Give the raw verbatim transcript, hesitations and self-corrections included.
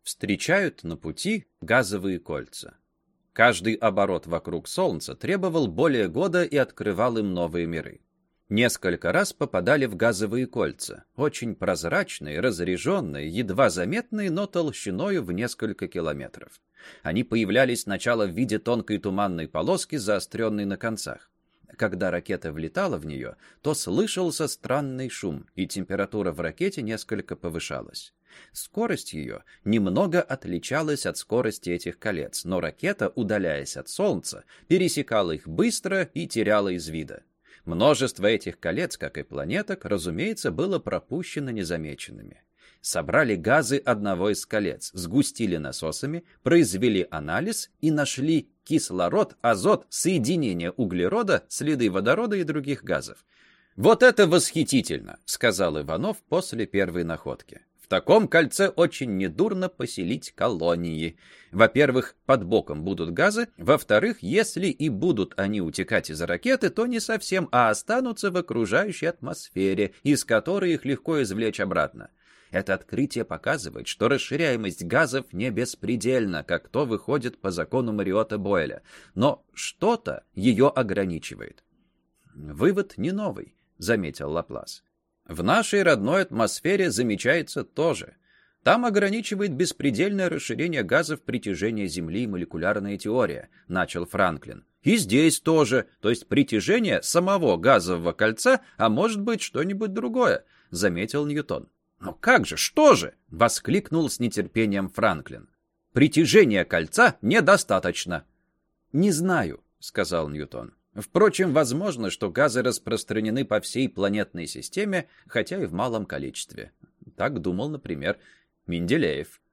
Встречают на пути газовые кольца. Каждый оборот вокруг Солнца требовал более года и открывал им новые миры. Несколько раз попадали в газовые кольца, очень прозрачные, разреженные, едва заметные, но толщиною в несколько километров. Они появлялись сначала в виде тонкой туманной полоски, заостренной на концах. Когда ракета влетала в нее, то слышался странный шум, и температура в ракете несколько повышалась. Скорость ее немного отличалась от скорости этих колец, но ракета, удаляясь от Солнца, пересекала их быстро и теряла из вида. Множество этих колец, как и планеток, разумеется, было пропущено незамеченными. Собрали газы одного из колец, сгустили насосами, произвели анализ и нашли кислород, азот, соединение углерода, следы водорода и других газов. «Вот это восхитительно!» — сказал Иванов после первой находки. «В таком кольце очень недурно поселить колонии. Во-первых, под боком будут газы, во-вторых, если и будут они утекать из ракеты, то не совсем, а останутся в окружающей атмосфере, из которой их легко извлечь обратно. Это открытие показывает, что расширяемость газов не беспредельна, как то выходит по закону Мариота-Бойля, но что-то ее ограничивает». «Вывод не новый», — заметил Лаплас. «В нашей родной атмосфере замечается тоже. Там ограничивает беспредельное расширение газов притяжения Земли молекулярная теория», — начал Франклин. «И здесь тоже, то есть притяжение самого газового кольца, а может быть что-нибудь другое», — заметил Ньютон. «Но как же, что же?» — воскликнул с нетерпением Франклин. «Притяжения кольца недостаточно». «Не знаю», — сказал Ньютон. «Впрочем, возможно, что газы распространены по всей планетной системе, хотя и в малом количестве. Так думал, например, Менделеев».